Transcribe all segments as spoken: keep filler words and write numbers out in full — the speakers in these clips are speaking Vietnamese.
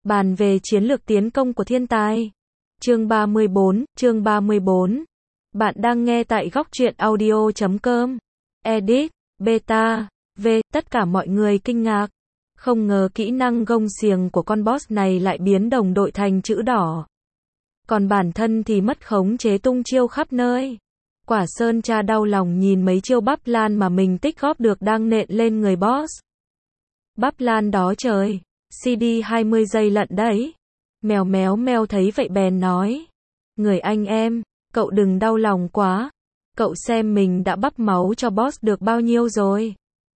Bàn về chiến lược tiến công của thiên tài. Chương ba mươi bốn, chương ba mươi bốn. Bạn đang nghe tại góc truyện audio chấm com. Edit, beta, v, tất cả mọi người kinh ngạc. Không ngờ kỹ năng gông xiềng của con boss này lại biến đồng đội thành chữ đỏ. Còn bản thân thì mất khống chế tung chiêu khắp nơi. Quả Sơn cha đau lòng nhìn mấy chiêu bắp lan mà mình tích góp được đang nện lên người boss. Bắp lan đó trời, xê đê hai mươi giây lận đấy. Mèo méo meo thấy vậy bèn nói. Người anh em, cậu đừng đau lòng quá. Cậu xem mình đã bắp máu cho boss được bao nhiêu rồi.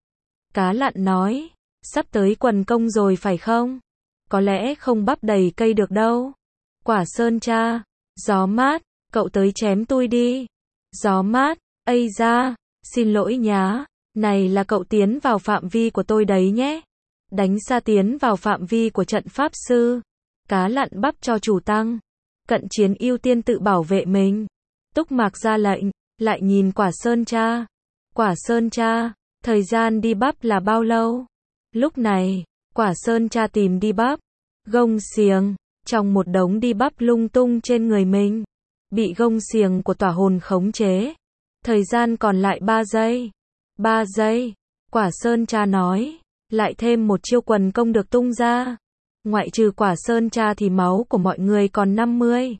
Cá lặn nói. Sắp tới quần công rồi phải không? Có lẽ không bắp đầy cây được đâu. Quả Sơn cha. Gió mát, cậu tới chém tôi đi. Gió mát, ây da, xin lỗi nhá. Này là cậu tiến vào phạm vi của tôi đấy nhé. Đánh xa tiến vào phạm vi của trận pháp sư. Cá lặn bắp cho chủ tăng. Cận chiến ưu tiên tự bảo vệ mình. Túc Mạc ra lệnh, lại nhìn Quả Sơn cha. Quả Sơn cha, thời gian đi bắp là bao lâu? Lúc này, Quả Sơn cha tìm đi bắp. Gông xiềng, trong một đống đi bắp lung tung trên người mình. Bị gông xiềng của tỏa hồn khống chế. Thời gian còn lại ba giây. ba giây, Quả Sơn cha nói. Lại thêm một chiêu quần công được tung ra. Ngoại trừ Quả Sơn cha thì máu của mọi người còn năm mươi.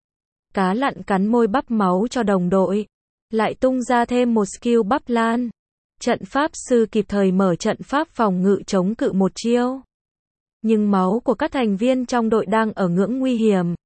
Cá lặn cắn môi bắp máu cho đồng đội. Lại tung ra thêm một skill bắp lan. Trận pháp sư kịp thời mở trận pháp phòng ngự chống cự một chiêu. Nhưng máu của các thành viên trong đội đang ở ngưỡng nguy hiểm.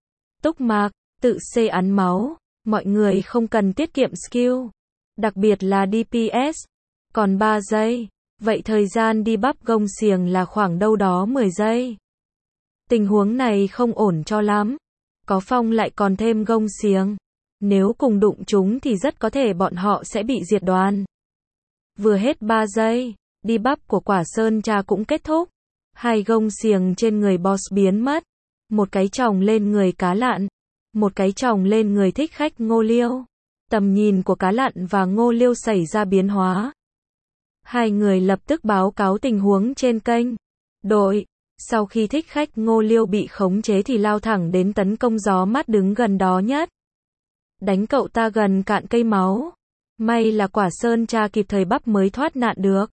Túc Mạc, tự xê ăn máu. Mọi người không cần tiết kiệm skill. Đặc biệt là đê pê ét. Còn ba giây. Vậy thời gian đi bắp gông xiềng là khoảng đâu đó mười giây. Tình huống này không ổn cho lắm. Có phong lại còn thêm gông xiềng. Nếu cùng đụng chúng thì rất có thể bọn họ sẽ bị diệt đoàn. Vừa hết ba giây, đi bắp của Quả Sơn cha cũng kết thúc. Hai gông xiềng trên người boss biến mất. Một cái chồng lên người cá lặn. Một cái chồng lên người thích khách Ngô Liêu. Tầm nhìn của cá lặn và Ngô Liêu xảy ra biến hóa. Hai người lập tức báo cáo tình huống trên kênh. Đội, sau khi thích khách Ngô Liêu bị khống chế thì lao thẳng đến tấn công Gió Mát đứng gần đó nhất. Đánh cậu ta gần cạn cây máu. May là Quả Sơn cha kịp thời bắp mới thoát nạn được.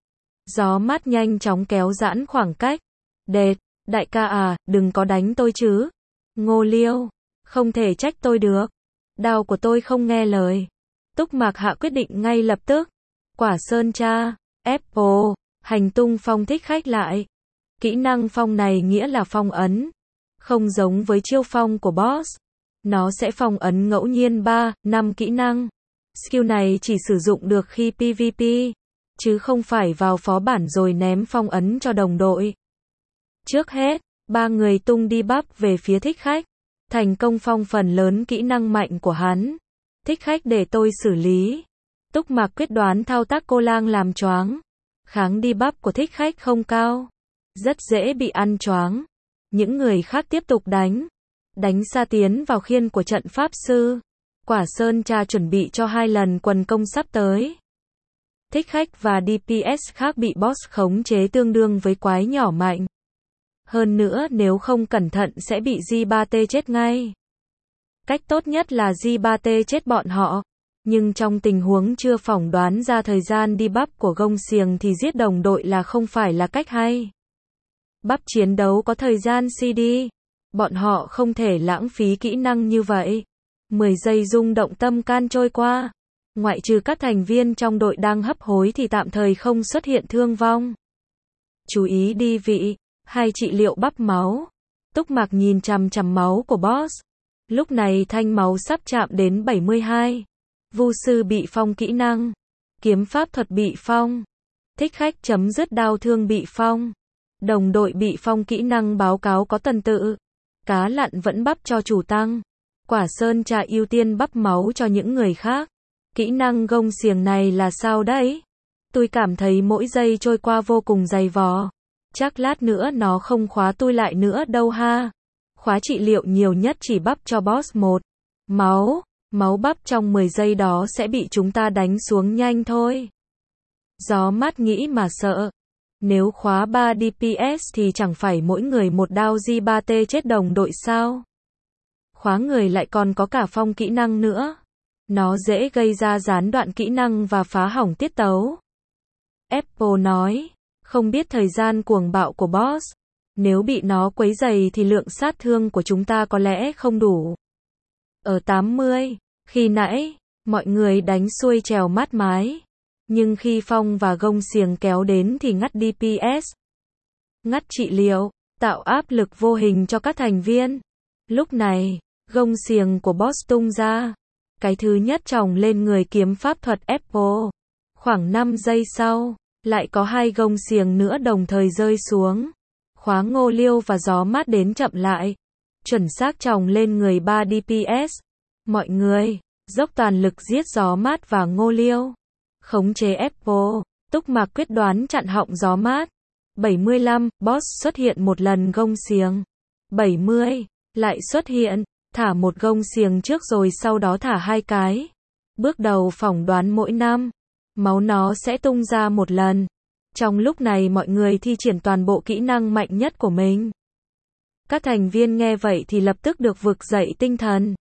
Gió Mát nhanh chóng kéo giãn khoảng cách. Đệt, đại ca à, đừng có đánh tôi chứ. Ngô Liêu, không thể trách tôi được. Đao của tôi không nghe lời. Túc Mạc hạ quyết định ngay lập tức. Quả Sơn cha, Apple, hành tung phong thích khách lại. Kỹ năng phong này nghĩa là phong ấn. Không giống với chiêu phong của boss. Nó sẽ phong ấn ngẫu nhiên ba, năm kỹ năng. Skill này chỉ sử dụng được khi pê vê pê, chứ không phải vào phó bản rồi ném phong ấn cho đồng đội. Trước hết, ba người tung đi bắp về phía thích khách. Thành công phong phần lớn kỹ năng mạnh của hắn. Thích khách để tôi xử lý. Túc Mạc quyết đoán thao tác cô lang làm choáng. Kháng đi bắp của thích khách không cao. Rất dễ bị ăn choáng. Những người khác tiếp tục đánh. Đánh xa tiến vào khiên của trận pháp sư. Quả Sơn cha chuẩn bị cho hai lần quần công sắp tới. Thích khách và đê pê ét khác bị boss khống chế tương đương với quái nhỏ mạnh. Hơn nữa nếu không cẩn thận sẽ bị giê ba tê chết ngay. Cách tốt nhất là giê ba tê chết bọn họ. Nhưng trong tình huống chưa phỏng đoán ra thời gian đi bắp của gông xiềng thì giết đồng đội là không phải là cách hay. Bắp chiến đấu có thời gian xê đê. Bọn họ không thể lãng phí kỹ năng như vậy. mười giây rung động tâm can trôi qua. Ngoại trừ các thành viên trong đội đang hấp hối thì tạm thời không xuất hiện thương vong. Chú ý đi vị. Hai trị liệu bắp máu. Túc Mạc nhìn chằm chằm máu của boss. Lúc này thanh máu sắp chạm đến bảy mươi hai. Vu sư bị phong kỹ năng. Kiếm pháp thuật bị phong. Thích khách chấm dứt đau thương bị phong. Đồng đội bị phong kỹ năng báo cáo có tần tự. Cá lặn vẫn bắp cho chủ tăng. Quả Sơn cha ưu tiên bắp máu cho những người khác. Kỹ năng gông xiềng này là sao đấy? Tôi cảm thấy mỗi giây trôi qua vô cùng dày vò. Chắc lát nữa nó không khóa tôi lại nữa đâu ha. Khóa trị liệu nhiều nhất chỉ bắp cho boss một. Máu. Máu bắp trong mười giây đó sẽ bị chúng ta đánh xuống nhanh thôi. Gió Mát nghĩ mà sợ. Nếu khóa ba đê pê ét thì chẳng phải mỗi người một đao G ba T chết đồng đội sao? Khóa người lại còn có cả phong kỹ năng nữa. Nó dễ gây ra gián đoạn kỹ năng và phá hỏng tiết tấu. Apple nói, không biết thời gian cuồng bạo của boss. Nếu bị nó quấy rầy thì lượng sát thương của chúng ta có lẽ không đủ. Ở tám mươi, khi nãy, mọi người đánh xuôi trèo mát mái. Nhưng khi phong và gông xiềng kéo đến thì ngắt đê pê ét. Ngắt trị liệu, tạo áp lực vô hình cho các thành viên. Lúc này, gông xiềng của boss tung ra. Cái thứ nhất chồng lên người kiếm pháp thuật Apple. Khoảng năm giây sau, lại có hai gông xiềng nữa đồng thời rơi xuống. Khóa Ngô Liêu và gió mát đến chậm lại. Chuẩn xác chồng lên người ba đê pê ét. Mọi người, dốc toàn lực giết gió mát và Ngô Liêu. Khống chế Apple, Túc Mạc quyết đoán chặn họng gió mát. bảy mươi lăm, boss xuất hiện một lần gông xiềng. bảy mươi, lại xuất hiện, thả một gông xiềng trước rồi sau đó thả hai cái. Bước đầu phỏng đoán mỗi năm, máu nó sẽ tung ra một lần. Trong lúc này mọi người thi triển toàn bộ kỹ năng mạnh nhất của mình. Các thành viên nghe vậy thì lập tức được vực dậy tinh thần.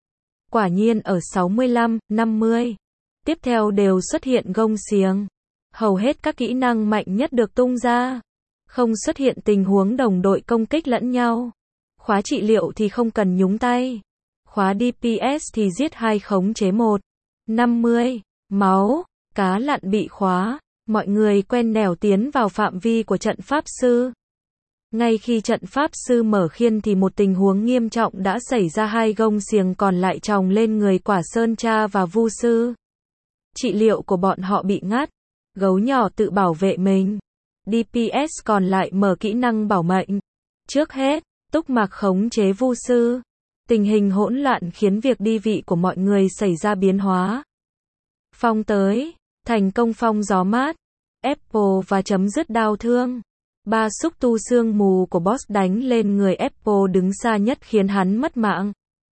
Quả nhiên ở sáu mươi lăm, năm mươi, tiếp theo đều xuất hiện gông xiềng. Hầu hết các kỹ năng mạnh nhất được tung ra. Không xuất hiện tình huống đồng đội công kích lẫn nhau. Khóa trị liệu thì không cần nhúng tay. Khóa đê pê ét thì giết hai khống chế một. năm mươi, máu, cá lặn bị khóa. Mọi người quen nẻo tiến vào phạm vi của trận pháp sư. Ngay khi trận pháp sư mở khiên thì một tình huống nghiêm trọng đã xảy ra, hai gông xiềng còn lại chồng lên người Quả Sơn Tra và Vu Sư. Trị liệu của bọn họ bị ngắt. Gấu nhỏ tự bảo vệ mình. đê pê ét còn lại mở kỹ năng bảo mệnh. Trước hết, Túc Mạc khống chế Vu Sư. Tình hình hỗn loạn khiến việc đi vị của mọi người xảy ra biến hóa. Phong tới, thành công phong gió mát, Apple và chấm dứt đau thương. Ba xúc tu sương mù của boss đánh lên người Apple đứng xa nhất khiến hắn mất mạng.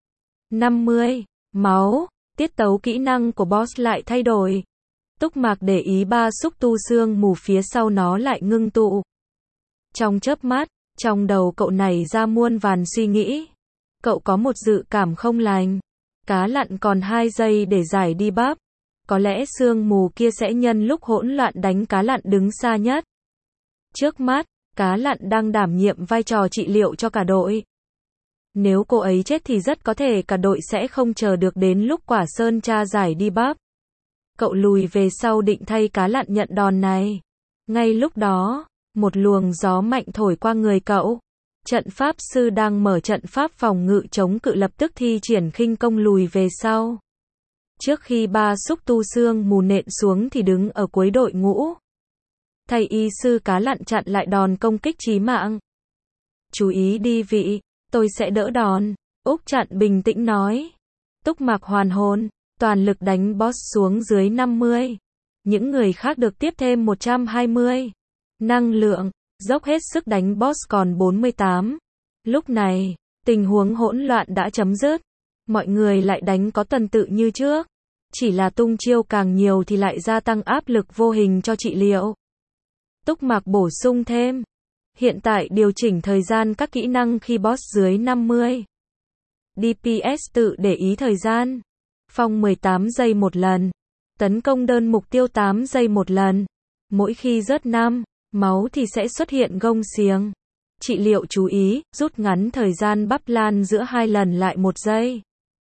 năm mươi, máu, tiết tấu kỹ năng của boss lại thay đổi. Túc Mạc để ý ba xúc tu sương mù phía sau nó lại ngưng tụ. Trong chớp mắt, trong đầu cậu nảy ra muôn vàn suy nghĩ. Cậu có một dự cảm không lành. Cá lặn còn hai giây để giải debuff. Có lẽ sương mù kia sẽ nhân lúc hỗn loạn đánh cá lặn đứng xa nhất. Trước mắt, cá lặn đang đảm nhiệm vai trò trị liệu cho cả đội. Nếu cô ấy chết thì rất có thể cả đội sẽ không chờ được đến lúc Quả Sơn Tra giải debuff. Cậu lùi về sau định thay cá lặn nhận đòn này. Ngay lúc đó, một luồng gió mạnh thổi qua người cậu. Trận pháp sư đang mở trận pháp phòng ngự chống cự lập tức thi triển khinh công lùi về sau. Trước khi ba xúc tu sương mù nện xuống thì đứng ở cuối đội ngũ. Thầy y sư cá lặn chặn lại đòn công kích chí mạng. Chú ý đi vị, tôi sẽ đỡ đòn. Úc chặn bình tĩnh nói. Túc Mạc hoàn hồn, toàn lực đánh boss xuống dưới năm mươi. Những người khác được tiếp thêm một trăm hai mươi. Năng lượng, dốc hết sức đánh boss còn bốn mươi tám. Lúc này, tình huống hỗn loạn đã chấm dứt. Mọi người lại đánh có tuần tự như trước. Chỉ là tung chiêu càng nhiều thì lại gia tăng áp lực vô hình cho trị liệu. Túc Mạc bổ sung thêm. Hiện tại điều chỉnh thời gian các kỹ năng khi boss dưới năm mươi. đê pê ét tự để ý thời gian. Phong mười tám giây một lần. Tấn công đơn mục tiêu tám giây một lần. Mỗi khi rớt năm máu thì sẽ xuất hiện gông xiềng. Trị liệu chú ý, rút ngắn thời gian bắp lan giữa hai lần lại một giây.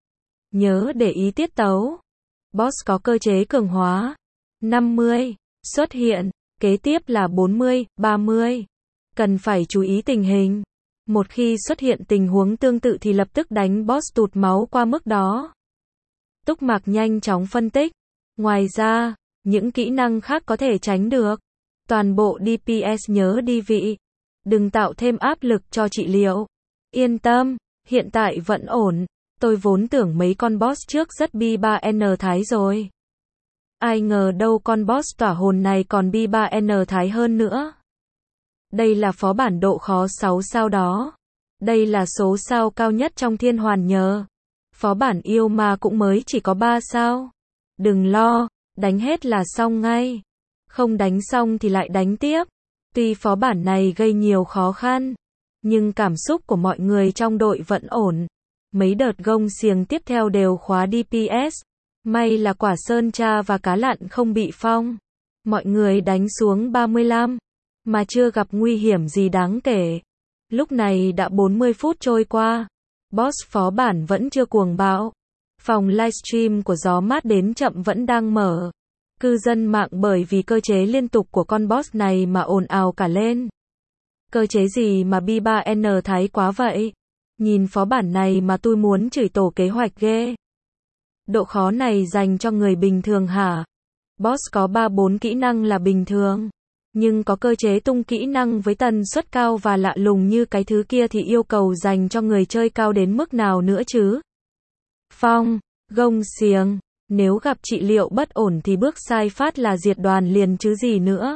Nhớ để ý tiết tấu. Boss có cơ chế cường hóa. năm mươi, xuất hiện, kế tiếp là bốn mươi, ba mươi. Cần phải chú ý tình hình. Một khi xuất hiện tình huống tương tự thì lập tức đánh boss tụt máu qua mức đó. Túc Mạc nhanh chóng phân tích. Ngoài ra, những kỹ năng khác có thể tránh được. Toàn bộ đê pê ét nhớ đi vị. Đừng tạo thêm áp lực cho trị liệu. Yên tâm, hiện tại vẫn ổn. Tôi vốn tưởng mấy con boss trước rất bi ba N thái rồi. Ai ngờ đâu con boss tỏa hồn này còn bi ba N thái hơn nữa. Đây là phó bản độ khó sáu sao đó. Đây là số sao cao nhất trong Thiên Hoàn nhờ. Phó bản yêu ma cũng mới chỉ có ba sao. Đừng lo, đánh hết là xong ngay. Không đánh xong thì lại đánh tiếp. Tuy phó bản này gây nhiều khó khăn, nhưng cảm xúc của mọi người trong đội vẫn ổn. Mấy đợt gông xiềng tiếp theo đều khóa đê pê ét. May là quả sơn tra và cá lặn không bị phong. Mọi người đánh xuống ba mươi lăm, mà chưa gặp nguy hiểm gì đáng kể. Lúc này đã bốn mươi phút trôi qua. Boss phó bản vẫn chưa cuồng bạo. Phòng livestream của Gió Mát Đến Chậm vẫn đang mở. Cư dân mạng bởi vì cơ chế liên tục của con boss này mà ồn ào cả lên. Cơ chế gì mà B ba N thái quá vậy? Nhìn phó bản này mà tôi muốn chửi tổ kế hoạch ghê. Độ khó này dành cho người bình thường hả? Boss có ba bốn kỹ năng là bình thường. Nhưng có cơ chế tung kỹ năng với tần suất cao và lạ lùng như cái thứ kia thì yêu cầu dành cho người chơi cao đến mức nào nữa chứ? Phong, gông xiềng, nếu gặp trị liệu bất ổn thì bước sai phát là diệt đoàn liền chứ gì nữa.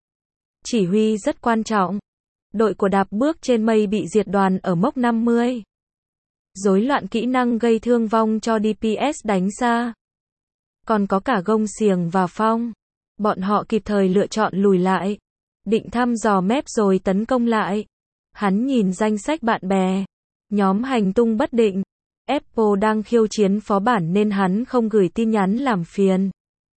Chỉ huy rất quan trọng. Đội của Đạp Bước Trên Mây bị diệt đoàn ở mốc năm mươi. Rối loạn kỹ năng gây thương vong cho đê pê ét đánh xa. Còn có cả gông xiềng và phong. Bọn họ kịp thời lựa chọn lùi lại. Định thăm dò mép rồi tấn công lại. Hắn nhìn danh sách bạn bè. Nhóm hành tung bất định. Apple đang khiêu chiến phó bản nên hắn không gửi tin nhắn làm phiền.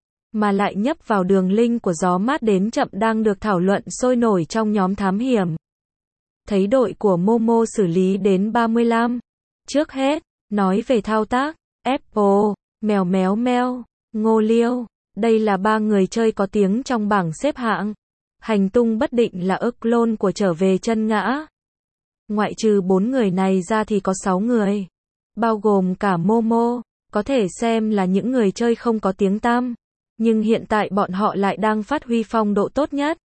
Mà lại nhấp vào đường link của Gió Mát Đến Chậm đang được thảo luận sôi nổi trong nhóm thám hiểm. Thấy đội của Momo xử lý đến ba mươi lăm. Trước hết, nói về thao tác. Apple, Mèo Méo Meo, Ngô Liêu. Đây là ba người chơi có tiếng trong bảng xếp hạng. Hành tung bất định là ức clone của Trở Về Chân Ngã. Ngoại trừ bốn người này ra thì có sáu người. Bao gồm cả Momo, có thể xem là những người chơi không có tiếng tăm. Nhưng hiện tại bọn họ lại đang phát huy phong độ tốt nhất.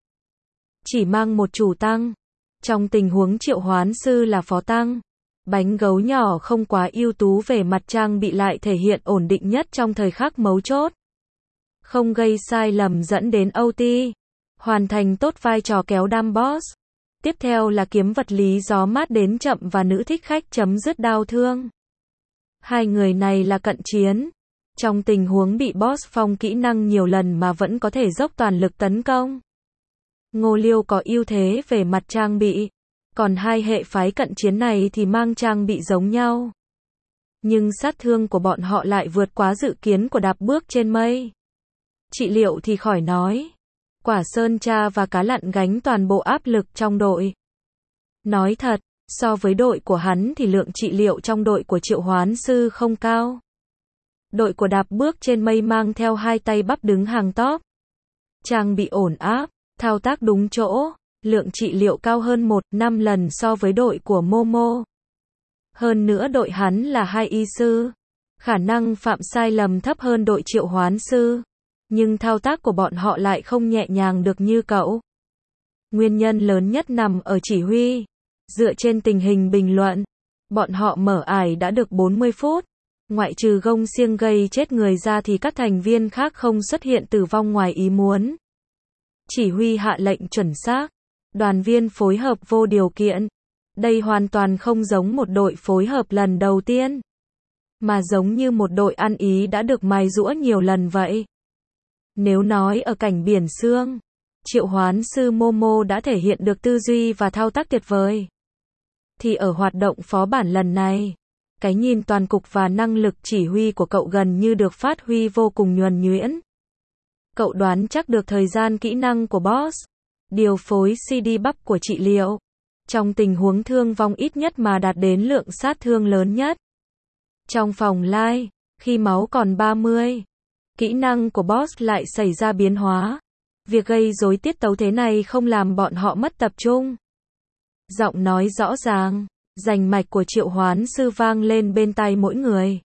Chỉ mang một chủ tăng. Trong tình huống triệu hoán sư là phó tăng. Bánh gấu nhỏ không quá ưu tú về mặt trang bị lại thể hiện ổn định nhất trong thời khắc mấu chốt. Không gây sai lầm dẫn đến o tê. Hoàn thành tốt vai trò kéo đam boss. Tiếp theo là kiếm vật lý Gió Mát Đến Chậm và nữ thích khách chấm dứt đau thương. Hai người này là cận chiến. Trong tình huống bị boss phong kỹ năng nhiều lần mà vẫn có thể dốc toàn lực tấn công. Ngô Liêu có ưu thế về mặt trang bị. Còn hai hệ phái cận chiến này thì mang trang bị giống nhau. Nhưng sát thương của bọn họ lại vượt quá dự kiến của Đạp Bước Trên Mây. Trị liệu thì khỏi nói. Quả sơn tra và cá lặn gánh toàn bộ áp lực trong đội. Nói thật, so với đội của hắn thì lượng trị liệu trong đội của triệu hoán sư không cao. Đội của Đạp Bước Trên Mây mang theo hai tay bắp đứng hàng top. Trang bị ổn áp, thao tác đúng chỗ, lượng trị liệu cao hơn một phẩy năm lần so với đội của Momo. Hơn nữa đội hắn là hai y sư, khả năng phạm sai lầm thấp hơn đội triệu hoán sư. Nhưng thao tác của bọn họ lại không nhẹ nhàng được như cậu. Nguyên nhân lớn nhất nằm ở chỉ huy. Dựa trên tình hình bình luận, bọn họ mở ải đã được bốn mươi phút. Ngoại trừ gông xiêng gây chết người ra thì các thành viên khác không xuất hiện tử vong ngoài ý muốn. Chỉ huy hạ lệnh chuẩn xác. Đoàn viên phối hợp vô điều kiện. Đây hoàn toàn không giống một đội phối hợp lần đầu tiên. Mà giống như một đội ăn ý đã được mài giũa nhiều lần vậy. Nếu nói ở cảnh biển sương, triệu hoán sư Momo đã thể hiện được tư duy và thao tác tuyệt vời. Thì ở hoạt động phó bản lần này, cái nhìn toàn cục và năng lực chỉ huy của cậu gần như được phát huy vô cùng nhuần nhuyễn. Cậu đoán chắc được thời gian kỹ năng của boss, điều phối xê đê bắp của trị liệu. Trong tình huống thương vong ít nhất mà đạt đến lượng sát thương lớn nhất. Trong phòng live, khi máu còn ba mươi, kỹ năng của boss lại xảy ra biến hóa. Việc gây rối tiết tấu thế này không làm bọn họ mất tập trung. Giọng nói rõ ràng, rành mạch của triệu hoán sư vang lên bên tai mỗi người.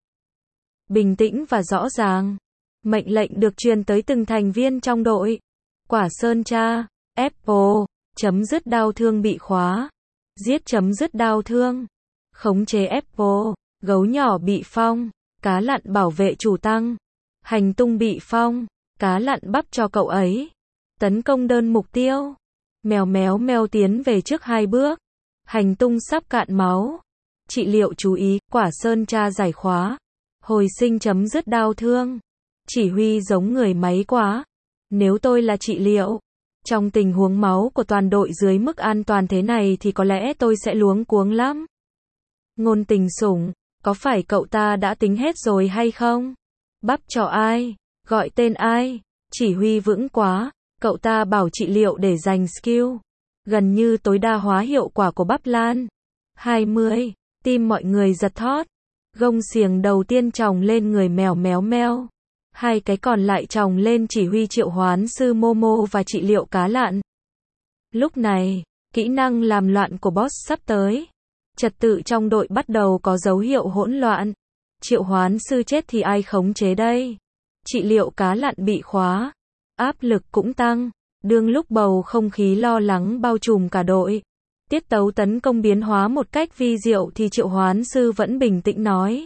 Bình tĩnh và rõ ràng. Mệnh lệnh được truyền tới từng thành viên trong đội. Quả sơn tra, Apple, chấm dứt đau thương bị khóa. Giết chấm dứt đau thương. Khống chế Apple, gấu nhỏ bị phong. Cá lặn bảo vệ chủ tăng. Hành tung bị phong. Cá lặn bắp cho cậu ấy. Tấn công đơn mục tiêu. Mèo méo meo tiến về trước hai bước. Hành tung sắp cạn máu. Trị liệu chú ý, quả sơn tra giải khóa. Hồi sinh chấm dứt đau thương. Chỉ huy giống người máy quá. Nếu tôi là trị liệu, Trong tình huống máu của toàn đội dưới mức an toàn thế này thì có lẽ tôi sẽ luống cuống lắm. Ngôn Tình Sủng, có phải cậu ta đã tính hết rồi hay không? Bắp cho ai? Gọi tên ai? Chỉ huy vững quá, cậu ta bảo trị liệu để dành skill. Gần như tối đa hóa hiệu quả của bắp lan. hai mươi, tim mọi người giật thót. Gông xiềng đầu tiên chồng lên người mèo méo meo. Hai cái còn lại chồng lên chỉ huy triệu hoán sư Momo và trị liệu cá lặn. Lúc này, kỹ năng làm loạn của boss sắp tới. Trật tự trong đội bắt đầu có dấu hiệu hỗn loạn. Triệu hoán sư chết thì ai khống chế đây? Trị liệu cá lặn bị khóa. Áp lực cũng tăng. Đương lúc bầu không khí lo lắng bao trùm cả đội. Tiết tấu tấn công biến hóa một cách vi diệu thì triệu hoán sư vẫn bình tĩnh nói.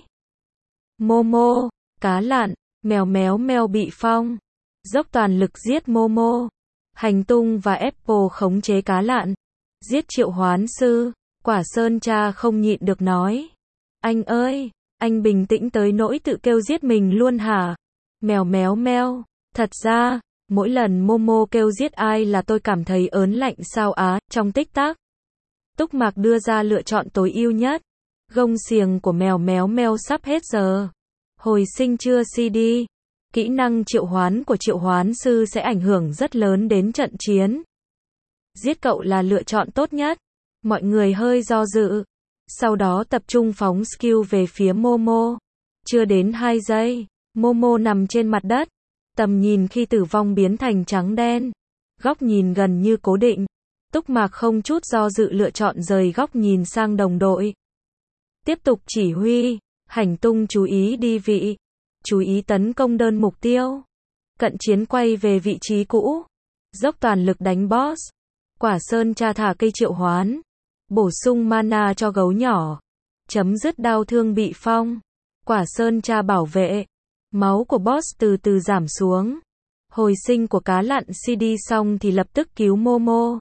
Momo, cá lặn, mèo méo meo bị phong. Dốc toàn lực giết Momo. Hành tung và Apple khống chế cá lặn. Giết triệu hoán sư. Quả Sơn cha không nhịn được nói. Anh ơi, anh bình tĩnh tới nỗi tự kêu giết mình luôn hả? Mèo méo meo. Thật ra, mỗi lần Momo kêu giết ai là tôi cảm thấy ớn lạnh sao á, trong tích tắc. Túc Mạc đưa ra lựa chọn tối ưu nhất. Gông xiềng của mèo méo meo sắp hết giờ. Hồi sinh chưa xê đê. Kỹ năng triệu hoán của triệu hoán sư sẽ ảnh hưởng rất lớn đến trận chiến. Giết cậu là lựa chọn tốt nhất. Mọi người hơi do dự. Sau đó tập trung phóng skill về phía Momo. Chưa đến hai giây, Momo nằm trên mặt đất. Tầm nhìn khi tử vong biến thành trắng đen. Góc nhìn gần như cố định. Túc Mạc không chút do dự lựa chọn rời góc nhìn sang đồng đội. Tiếp tục chỉ huy. Hành tung chú ý đi vị. Chú ý tấn công đơn mục tiêu. Cận chiến quay về vị trí cũ. Dốc toàn lực đánh boss. Quả Sơn cha thả cây triệu hoán. Bổ sung mana cho gấu nhỏ. Chấm dứt đau thương bị phong. Quả Sơn cha bảo vệ. Máu của boss từ từ giảm xuống. Hồi sinh của cá lặn xê đê xong thì lập tức cứu Momo.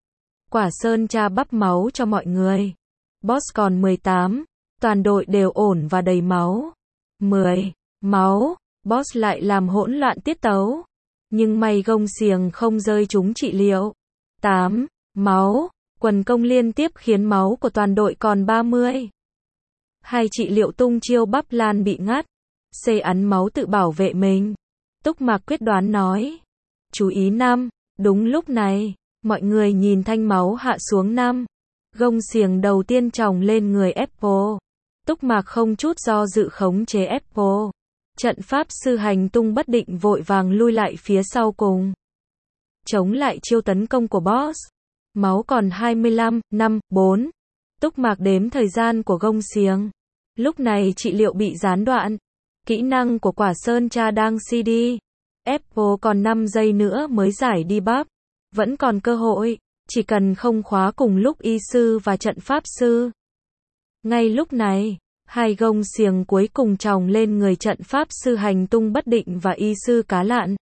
Quả Sơn cha bắp máu cho mọi người. Boss còn mười tám. Toàn đội đều ổn và đầy máu. mười. Máu. Boss lại làm hỗn loạn tiết tấu. Nhưng may gông xiềng không rơi trúng trị liệu. tám. Máu. Quần công liên tiếp khiến máu của toàn đội còn ba mươi. Hai trị liệu tung chiêu bắp lan bị ngắt. Xê ắn máu tự bảo vệ mình. Túc Mạc quyết đoán nói. Chú ý năm. Đúng lúc này, mọi người nhìn thanh máu hạ xuống năm. Gông xiềng đầu tiên chồng lên người Apple. Túc Mạc không chút do dự khống chế Apple. Trận pháp sư hành tung bất định vội vàng lui lại phía sau cùng. Chống lại chiêu tấn công của boss. Máu còn hai mươi lăm, năm, bốn. Túc Mạc đếm thời gian của gông xiềng. Lúc này trị liệu bị gián đoạn. Kỹ năng của quả Sơn cha đang xê đê. Apple còn năm giây nữa mới giải debuff. Vẫn còn cơ hội. Chỉ cần không khóa cùng lúc y sư và trận pháp sư. Ngay lúc này, hai gông xiềng cuối cùng chồng lên người trận pháp sư hành tung bất định và y sư cá lặn.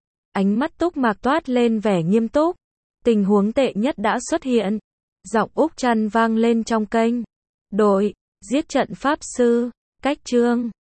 Ánh mắt Túc Mạc toát lên vẻ nghiêm túc. Tình huống tệ nhất đã xuất hiện. Giọng Úc Trăn vang lên trong kênh. Đội, giết trận pháp sư. Cách chương.